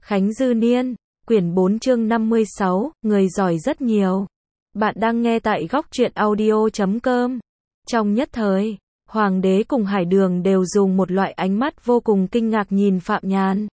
Khánh Dư Niên, quyển 4 chương 56, người giỏi rất nhiều. Bạn đang nghe tại góc truyện audio.com. Trong nhất thời, Hoàng đế cùng Hải Đường đều dùng một loại ánh mắt vô cùng kinh ngạc nhìn Phạm Nhàn.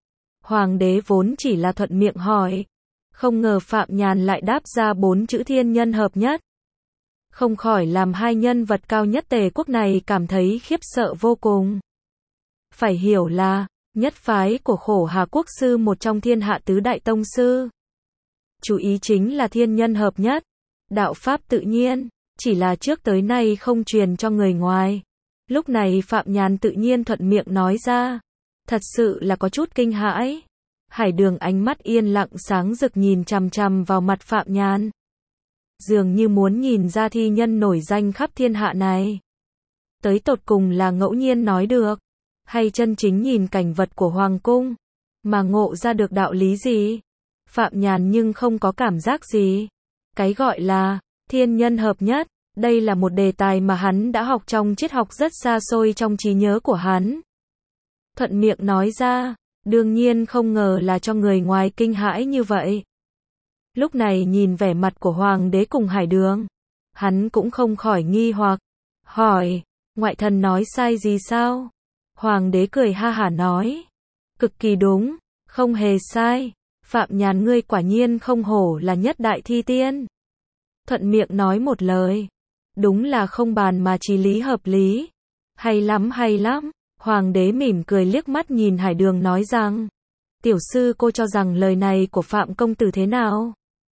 Hoàng đế vốn chỉ là thuận miệng hỏi, không ngờ Phạm Nhàn lại đáp ra 4 chữ thiên nhân hợp nhất. Không khỏi làm hai nhân vật cao nhất Tề quốc này cảm thấy khiếp sợ vô cùng. Phải hiểu là, nhất phái của Khổ Hà quốc sư một trong thiên hạ tứ đại tông sư. Chú ý chính là thiên nhân hợp nhất, đạo pháp tự nhiên, chỉ là trước tới nay không truyền cho người ngoài. Lúc này Phạm Nhàn tự nhiên thuận miệng nói ra, thật sự là có chút kinh hãi. Hải Đường ánh mắt yên lặng sáng rực nhìn chằm chằm vào mặt Phạm Nhàn, dường như muốn nhìn ra thi nhân nổi danh khắp thiên hạ này tới tột cùng là ngẫu nhiên nói được, hay chân chính nhìn cảnh vật của hoàng cung mà ngộ ra được đạo lý gì. Phạm Nhàn nhưng không có cảm giác gì. Cái gọi là thiên nhân hợp nhất, đây là một đề tài mà hắn đã học trong triết học rất xa xôi trong trí nhớ của hắn. Thuận miệng nói ra, đương nhiên không ngờ là cho người ngoài kinh hãi như vậy. Lúc này nhìn vẻ mặt của Hoàng đế cùng Hải Đường, hắn cũng không khỏi nghi hoặc, hỏi, ngoại thần nói sai gì sao? Hoàng đế cười ha hả nói, cực kỳ đúng, không hề sai. Phạm Nhàn ngươi quả nhiên không hổ là nhất đại thi tiên. Thuận miệng nói một lời, đúng là không bàn mà chí lý hợp lý. Hay lắm hay lắm. Hoàng đế mỉm cười liếc mắt nhìn Hải Đường nói rằng, tiểu sư cô cho rằng lời này của Phạm công tử thế nào?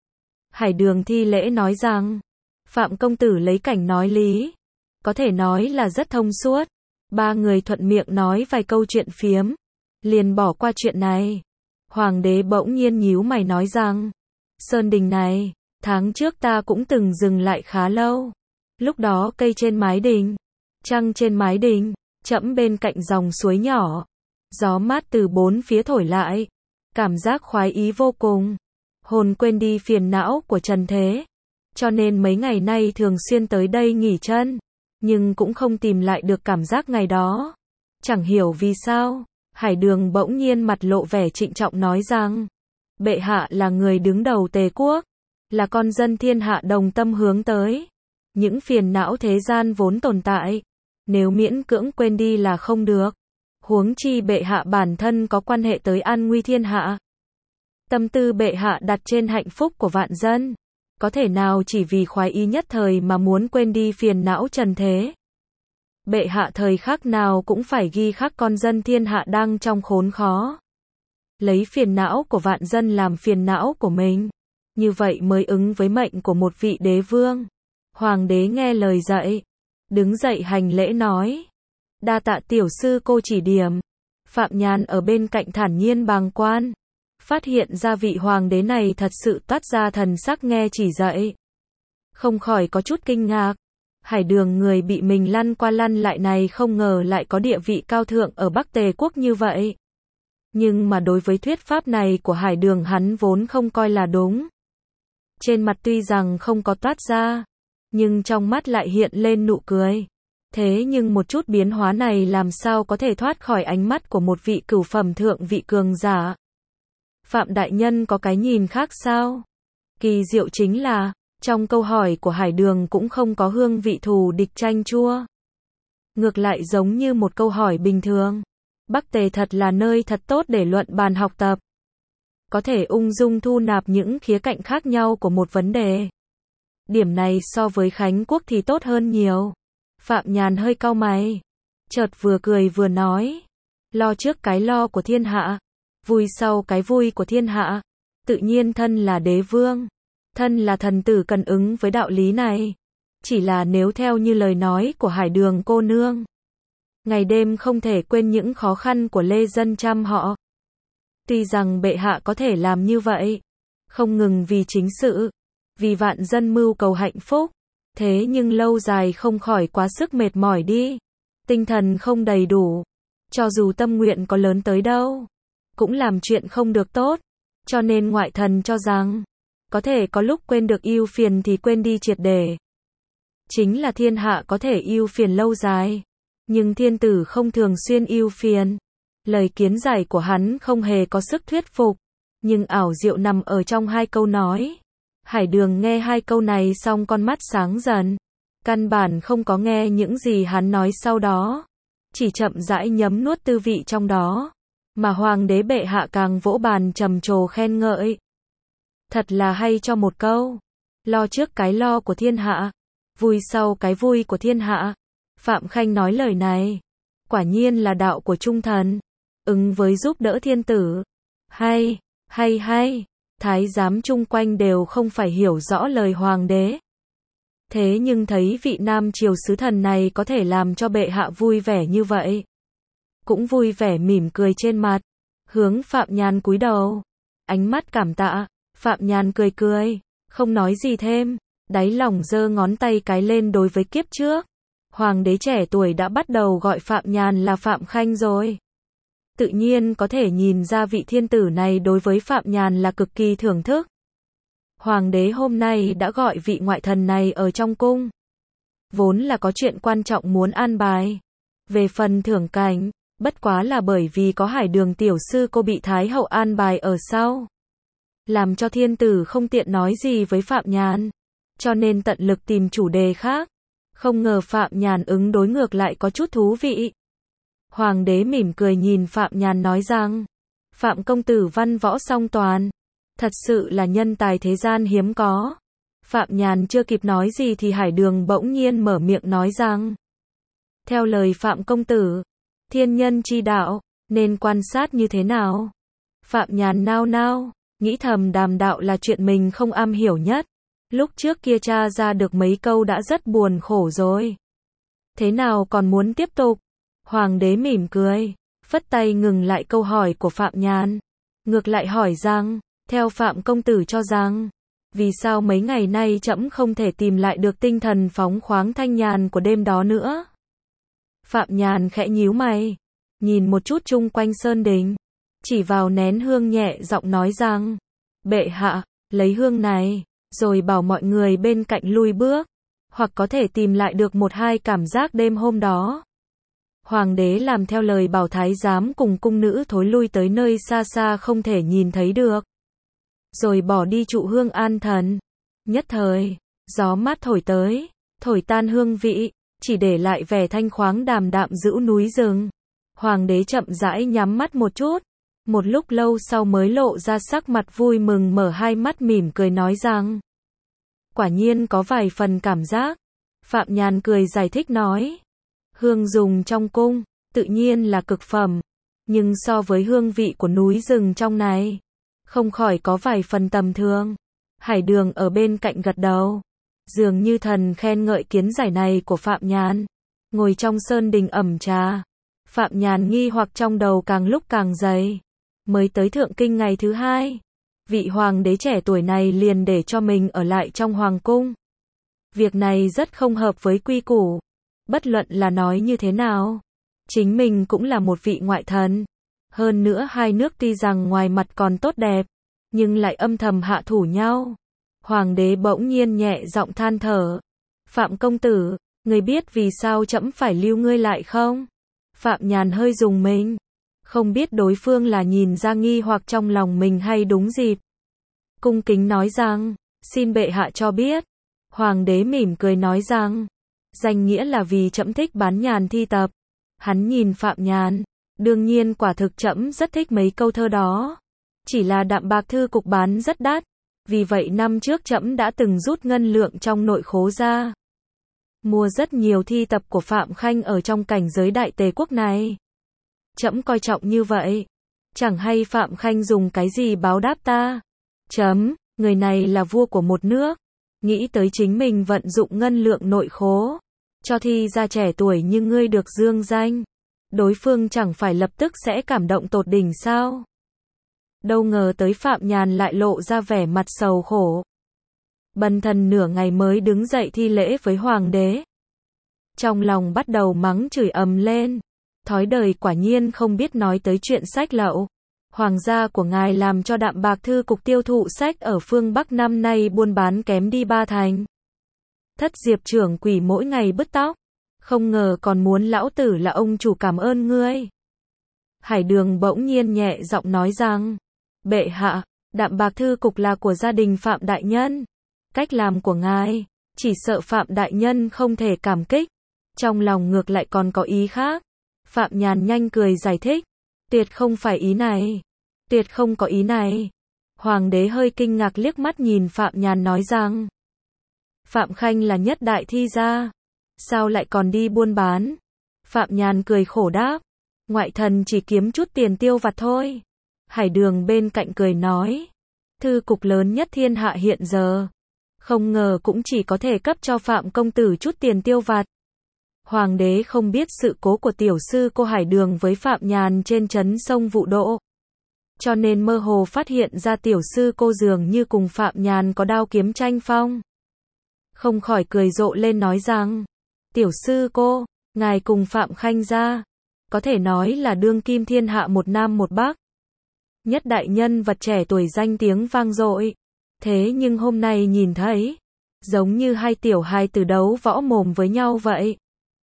Hải Đường thi lễ nói rằng, Phạm công tử lấy cảnh nói lý, có thể nói là rất thông suốt. Ba người thuận miệng nói vài câu chuyện phiếm, liền bỏ qua chuyện này. Hoàng đế bỗng nhiên nhíu mày nói rằng, Sơn Đình này, tháng trước ta cũng từng dừng lại khá lâu. Lúc đó cây trên mái đình, trăng trên mái đình, chẫm bên cạnh dòng suối nhỏ, gió mát từ bốn phía thổi lại, cảm giác khoái ý vô cùng, hồn quên đi phiền não của trần thế. Cho nên mấy ngày nay thường xuyên tới đây nghỉ chân, nhưng cũng không tìm lại được cảm giác ngày đó. Chẳng hiểu vì sao, Hải Đường bỗng nhiên mặt lộ vẻ trịnh trọng nói rằng, bệ hạ là người đứng đầu Tề quốc, là con dân thiên hạ đồng tâm hướng tới. Những phiền não thế gian vốn tồn tại, nếu miễn cưỡng quên đi là không được. Huống chi bệ hạ bản thân có quan hệ tới an nguy thiên hạ. Tâm tư bệ hạ đặt trên hạnh phúc của vạn dân, có thể nào chỉ vì khoái ý nhất thời mà muốn quên đi phiền não trần thế. Bệ hạ thời khắc nào cũng phải ghi khắc con dân thiên hạ đang trong khốn khó. Lấy phiền não của vạn dân làm phiền não của mình, như vậy mới ứng với mệnh của một vị đế vương. Hoàng đế nghe lời dạy, đứng dậy hành lễ nói, đa tạ tiểu sư cô chỉ điểm. Phạm Nhàn ở bên cạnh thản nhiên bàng quan, phát hiện ra vị hoàng đế này thật sự toát ra thần sắc nghe chỉ dạy, không khỏi có chút kinh ngạc. Hải Đường người bị mình lăn qua lăn lại này không ngờ lại có địa vị cao thượng ở Bắc Tề quốc như vậy. Nhưng mà đối với thuyết pháp này của Hải Đường hắn vốn không coi là đúng. Trên mặt tuy rằng không có toát ra, nhưng trong mắt lại hiện lên nụ cười. Thế nhưng một chút biến hóa này làm sao có thể thoát khỏi ánh mắt của một vị cửu phẩm thượng vị cường giả. Phạm đại nhân có cái nhìn khác sao? Kỳ diệu chính là, trong câu hỏi của Hải Đường cũng không có hương vị thù địch chanh chua. Ngược lại giống như một câu hỏi bình thường. Bắc Tề thật là nơi thật tốt để luận bàn học tập. Có thể ung dung thu nạp những khía cạnh khác nhau của một vấn đề. Điểm này so với Khánh quốc thì tốt hơn nhiều. Phạm Nhàn hơi cau mày, chợt vừa cười vừa nói, lo trước cái lo của thiên hạ, vui sau cái vui của thiên hạ. Tự nhiên thân là đế vương, thân là thần tử cần ứng với đạo lý này. Chỉ là nếu theo như lời nói của Hải Đường cô nương, ngày đêm không thể quên những khó khăn của lê dân trăm họ. Tuy rằng bệ hạ có thể làm như vậy, không ngừng vì chính sự, vì vạn dân mưu cầu hạnh phúc, thế nhưng lâu dài không khỏi quá sức mệt mỏi đi, tinh thần không đầy đủ, cho dù tâm nguyện có lớn tới đâu, cũng làm chuyện không được tốt. Cho nên ngoại thần cho rằng, có thể có lúc quên được ưu phiền thì quên đi triệt để. Chính là thiên hạ có thể ưu phiền lâu dài, nhưng thiên tử không thường xuyên ưu phiền. Lời kiến giải của hắn không hề có sức thuyết phục, nhưng ảo diệu nằm ở trong hai câu nói. Hải Đường nghe hai câu này xong con mắt sáng dần, căn bản không có nghe những gì hắn nói sau đó, chỉ chậm rãi nhấm nuốt tư vị trong đó, mà hoàng đế bệ hạ càng vỗ bàn trầm trồ khen ngợi. Thật là hay cho một câu, lo trước cái lo của thiên hạ, vui sau cái vui của thiên hạ. Phạm Khanh nói lời này, quả nhiên là đạo của trung thần, ứng với giúp đỡ thiên tử. Hay, hay hay, thái giám chung quanh đều không phải hiểu rõ lời hoàng đế. Thế nhưng thấy vị nam triều sứ thần này có thể làm cho bệ hạ vui vẻ như vậy, cũng vui vẻ mỉm cười trên mặt, hướng Phạm Nhàn cúi đầu, ánh mắt cảm tạ. Phạm Nhàn cười cười, không nói gì thêm, đáy lòng giơ ngón tay cái lên đối với kiếp trước. Hoàng đế trẻ tuổi đã bắt đầu gọi Phạm Nhàn là Phạm Khanh rồi. Tự nhiên có thể nhìn ra vị thiên tử này đối với Phạm Nhàn là cực kỳ thưởng thức. Hoàng đế hôm nay đã gọi vị ngoại thần này ở trong cung, vốn là có chuyện quan trọng muốn an bài. Về phần thưởng cảnh, bất quá là bởi vì có Hải Đường tiểu sư cô bị Thái hậu an bài ở sau, làm cho thiên tử không tiện nói gì với Phạm Nhàn, cho nên tận lực tìm chủ đề khác. Không ngờ Phạm Nhàn ứng đối ngược lại có chút thú vị. Hoàng đế mỉm cười nhìn Phạm Nhàn nói rằng, Phạm công tử văn võ song toàn, thật sự là nhân tài thế gian hiếm có. Phạm Nhàn chưa kịp nói gì thì Hải Đường bỗng nhiên mở miệng nói rằng, theo lời Phạm công tử, thiên nhân chi đạo, nên quan sát như thế nào? Phạm Nhàn nao nao, nghĩ thầm đàm đạo là chuyện mình không am hiểu nhất. Lúc trước kia tra ra được mấy câu đã rất buồn khổ rồi. Thế nào còn muốn tiếp tục? Hoàng đế mỉm cười, phất tay ngừng lại câu hỏi của Phạm Nhàn. Ngược lại hỏi rằng, theo Phạm công tử cho rằng, vì sao mấy ngày nay trẫm không thể tìm lại được tinh thần phóng khoáng thanh nhàn của đêm đó nữa? Phạm Nhàn khẽ nhíu mày, nhìn một chút chung quanh sơn đình, chỉ vào nén hương nhẹ giọng nói rằng, bệ hạ, lấy hương này, rồi bảo mọi người bên cạnh lui bước, hoặc có thể tìm lại được một hai cảm giác đêm hôm đó. Hoàng đế làm theo lời bảo thái giám cùng cung nữ thối lui tới nơi xa xa không thể nhìn thấy được, rồi bỏ đi trụ hương an thần. Nhất thời, gió mát thổi tới, thổi tan hương vị, chỉ để lại vẻ thanh khoáng đàm đạm giữ núi rừng. Hoàng đế chậm rãi nhắm mắt một chút, một lúc lâu sau mới lộ ra sắc mặt vui mừng, mở hai mắt mỉm cười nói rằng, quả nhiên có vài phần cảm giác. Phạm Nhàn cười giải thích nói, hương dùng trong cung, tự nhiên là cực phẩm, nhưng so với hương vị của núi rừng trong này, không khỏi có vài phần tầm thường. Hải Đường ở bên cạnh gật đầu, dường như thần khen ngợi kiến giải này của Phạm Nhàn. Ngồi trong sơn đình ẩm trà, Phạm Nhàn nghi hoặc trong đầu càng lúc càng dày. Mới tới thượng kinh ngày thứ hai, vị hoàng đế trẻ tuổi này liền để cho mình ở lại trong hoàng cung. Việc này rất không hợp với quy củ. Bất luận là nói như thế nào, chính mình cũng là một vị ngoại thần. Hơn nữa hai nước tuy rằng ngoài mặt còn tốt đẹp, nhưng lại âm thầm hạ thủ nhau. Hoàng đế bỗng nhiên nhẹ giọng than thở, Phạm công tử, người biết vì sao trẫm phải lưu ngươi lại không? Phạm Nhàn hơi rùng mình, không biết đối phương là nhìn ra nghi hoặc trong lòng mình hay đúng dịp. Cung kính nói rằng, xin bệ hạ cho biết. Hoàng đế mỉm cười nói rằng, danh nghĩa là vì trẫm thích bán nhàn thi tập. Hắn nhìn Phạm Nhàn, đương nhiên quả thực trẫm rất thích mấy câu thơ đó. Chỉ là đạm bạc thư cục bán rất đắt, vì vậy năm trước trẫm đã từng rút ngân lượng trong nội khố ra, mua rất nhiều thi tập của Phạm Khanh ở trong cảnh giới đại tề quốc này. Trẫm coi trọng như vậy, chẳng hay Phạm Khanh dùng cái gì báo đáp ta? Người này là vua của một nước, nghĩ tới chính mình vận dụng ngân lượng nội khố, cho thi ra trẻ tuổi như ngươi được dương danh, đối phương chẳng phải lập tức sẽ cảm động tột đỉnh sao? Đâu ngờ tới Phạm Nhàn lại lộ ra vẻ mặt sầu khổ. Bần thần nửa ngày mới đứng dậy thi lễ với hoàng đế. Trong lòng bắt đầu mắng chửi ầm lên. Thói đời quả nhiên không biết nói tới chuyện sách lậu. Hoàng gia của ngài làm cho đạm bạc thư cục tiêu thụ sách ở phương Bắc năm nay buôn bán kém đi 3 thành. Thất Diệp trưởng quỷ mỗi ngày bứt tóc. Không ngờ còn muốn lão tử là ông chủ cảm ơn ngươi. Hải Đường bỗng nhiên nhẹ giọng nói rằng, bệ hạ, Đạm Bạc thư cục là của gia đình Phạm đại nhân. Cách làm của ngài, chỉ sợ Phạm đại nhân không thể cảm kích, trong lòng ngược lại còn có ý khác. Phạm Nhàn nhanh cười giải thích, tuyệt không phải ý này, tuyệt không có ý này. Hoàng đế hơi kinh ngạc liếc mắt nhìn Phạm Nhàn nói rằng, Phạm Khanh là nhất đại thi gia, sao lại còn đi buôn bán? Phạm Nhàn cười khổ đáp, ngoại thần chỉ kiếm chút tiền tiêu vặt thôi. Hải Đường bên cạnh cười nói, thư cục lớn nhất thiên hạ hiện giờ, không ngờ cũng chỉ có thể cấp cho Phạm công tử chút tiền tiêu vặt. Hoàng đế không biết sự cố của tiểu sư cô Hải Đường với Phạm Nhàn trên trấn sông Vụ Độ, cho nên mơ hồ phát hiện ra tiểu sư cô dường như cùng Phạm Nhàn có đao kiếm tranh phong. Không khỏi cười rộ lên nói rằng, tiểu sư cô, ngài cùng Phạm Khanh gia, có thể nói là đương kim thiên hạ một nam một bắc. Nhất đại nhân vật trẻ tuổi danh tiếng vang dội. Thế nhưng hôm nay nhìn thấy, giống như hai tiểu hài tử đấu võ mồm với nhau vậy.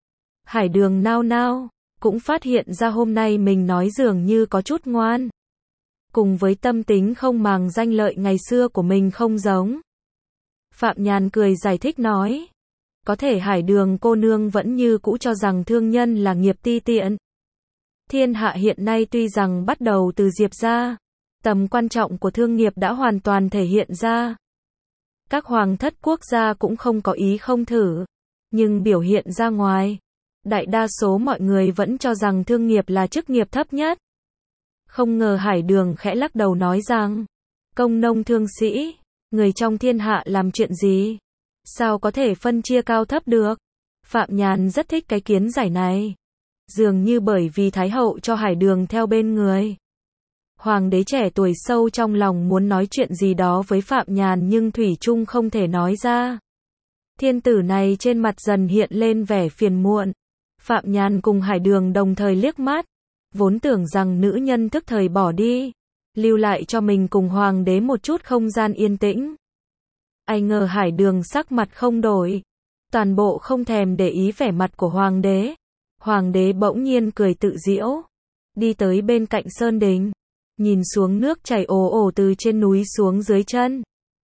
Hải Đường nao nao, cũng phát hiện ra hôm nay mình nói dường như có chút ngoan. Cùng với tâm tính không màng danh lợi ngày xưa của mình không giống. Phạm Nhàn cười giải thích nói, có thể Hải Đường cô nương vẫn như cũ cho rằng thương nhân là nghiệp ti tiện. Thiên hạ hiện nay tuy rằng bắt đầu từ Diệp gia, tầm quan trọng của thương nghiệp đã hoàn toàn thể hiện ra. Các hoàng thất quốc gia cũng không có ý không thử, nhưng biểu hiện ra ngoài, đại đa số mọi người vẫn cho rằng thương nghiệp là chức nghiệp thấp nhất. Không ngờ Hải Đường khẽ lắc đầu nói rằng, công nông thương sĩ, người trong thiên hạ làm chuyện gì? Sao có thể phân chia cao thấp được? Phạm Nhàn rất thích cái kiến giải này. Dường như bởi vì Thái hậu cho Hải Đường theo bên người. Hoàng đế trẻ tuổi sâu trong lòng muốn nói chuyện gì đó với Phạm Nhàn nhưng thủy chung không thể nói ra. Thiên tử này trên mặt dần hiện lên vẻ phiền muộn. Phạm Nhàn cùng Hải Đường đồng thời liếc mắt, vốn tưởng rằng nữ nhân thức thời bỏ đi, lưu lại cho mình cùng hoàng đế một chút không gian yên tĩnh. Ai ngờ Hải Đường sắc mặt không đổi, toàn bộ không thèm để ý vẻ mặt của hoàng đế. Hoàng đế bỗng nhiên cười tự giễu, đi tới bên cạnh sơn đình, nhìn xuống nước chảy ồ ồ từ trên núi xuống dưới chân.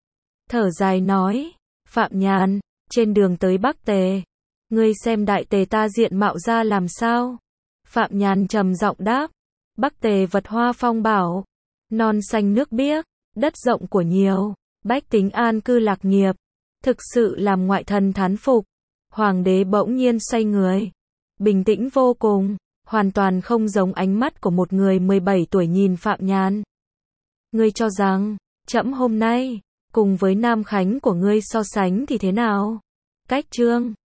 Thở dài nói, Phạm Nhàn, trên đường tới Bắc Tề, ngươi xem đại tề ta diện mạo ra làm sao? Phạm Nhàn trầm giọng đáp, Bắc Tề vật hoa phong bảo, non xanh nước biếc, đất rộng của nhiều, bách tính an cư lạc nghiệp, thực sự làm ngoại thần thán phục. Hoàng đế bỗng nhiên xoay người, bình tĩnh vô cùng, hoàn toàn không giống ánh mắt của một người 17 tuổi nhìn Phạm Nhàn. Ngươi cho rằng, trẫm hôm nay, cùng với Nam Khánh của ngươi so sánh thì thế nào? Cách chương